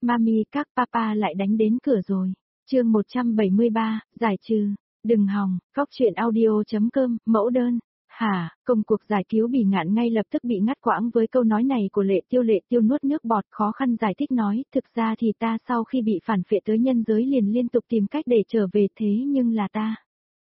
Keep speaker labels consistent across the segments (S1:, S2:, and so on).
S1: Mami các papa lại đánh đến cửa rồi. Chương 173, giải trừ. Đừng hòng, góc chuyện audio.com, mẫu đơn. Hả, công cuộc giải cứu Bỉ Ngạn ngay lập tức bị ngắt quãng với câu nói này của Lệ Tiêu nuốt nước bọt khó khăn giải thích nói, thực ra thì ta sau khi bị phản phệ tới nhân giới liền liên tục tìm cách để trở về thế nhưng là ta.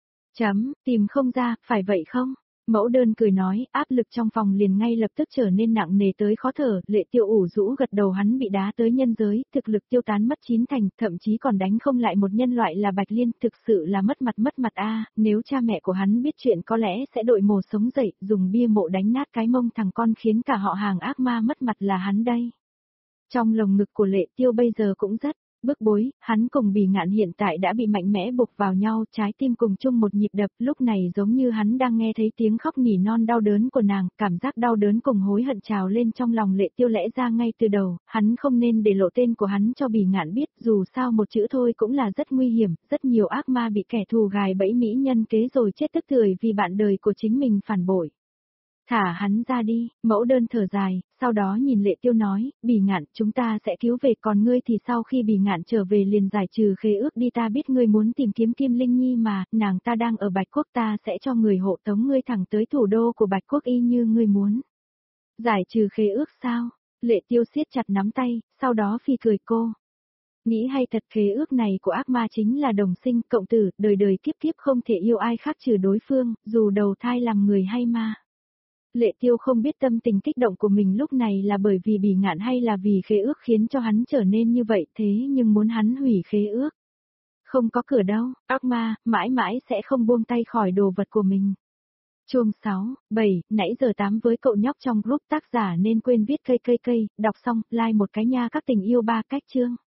S1: Tìm không ra, phải vậy không? Mẫu đơn cười nói, áp lực trong phòng liền ngay lập tức trở nên nặng nề tới khó thở, Lệ Tiêu ủ rũ gật đầu hắn bị đá tới nhân giới, thực lực tiêu tán mất 9 thành, thậm chí còn đánh không lại một nhân loại là Bạch Liên, thực sự là mất mặt a. Nếu cha mẹ của hắn biết chuyện có lẽ sẽ đội mồ sống dậy, dùng bia mộ đánh nát cái mông thằng con khiến cả họ hàng ác ma mất mặt là hắn đây. Trong lồng ngực của Lệ Tiêu bây giờ cũng rất bức bối, hắn cùng Bỉ Ngạn hiện tại đã bị mạnh mẽ buộc vào nhau, trái tim cùng chung một nhịp đập, lúc này giống như hắn đang nghe thấy tiếng khóc nỉ non đau đớn của nàng, cảm giác đau đớn cùng hối hận trào lên trong lòng Lệ Tiêu lẽ ra ngay từ đầu, hắn không nên để lộ tên của hắn cho Bỉ Ngạn biết, dù sao một chữ thôi cũng là rất nguy hiểm, rất nhiều ác ma bị kẻ thù gài bẫy mỹ nhân kế rồi chết tức tưởi vì bạn đời của chính mình phản bội. Thả hắn ra đi, mẫu đơn thở dài, sau đó nhìn Lệ Tiêu nói, Bỉ Ngạn chúng ta sẽ cứu về còn ngươi thì sau khi Bỉ Ngạn trở về liền giải trừ khế ước đi ta biết ngươi muốn tìm kiếm Kim Linh Nhi mà, nàng ta đang ở Bạch Quốc ta sẽ cho người hộ tống ngươi thẳng tới thủ đô của Bạch Quốc y như ngươi muốn. Giải trừ khế ước sao? Lệ Tiêu siết chặt nắm tay, sau đó phi cười cô. Nghĩ hay thật khế ước này của ác ma chính là đồng sinh cộng tử, đời đời kiếp kiếp không thể yêu ai khác trừ đối phương, dù đầu thai làm người hay ma. Lệ Tiêu không biết tâm tình kích động của mình lúc này là bởi vì Bỉ Ngạn hay là vì khế ước khiến cho hắn trở nên như vậy thế nhưng muốn hắn hủy khế ước. Không có cửa đâu, ác ma, mãi mãi sẽ không buông tay khỏi đồ vật của mình. Chuông 6, 7, nãy giờ 8 với cậu nhóc trong group tác giả nên quên viết cây, đọc xong, like một cái nha các tình yêu 3 cách chương.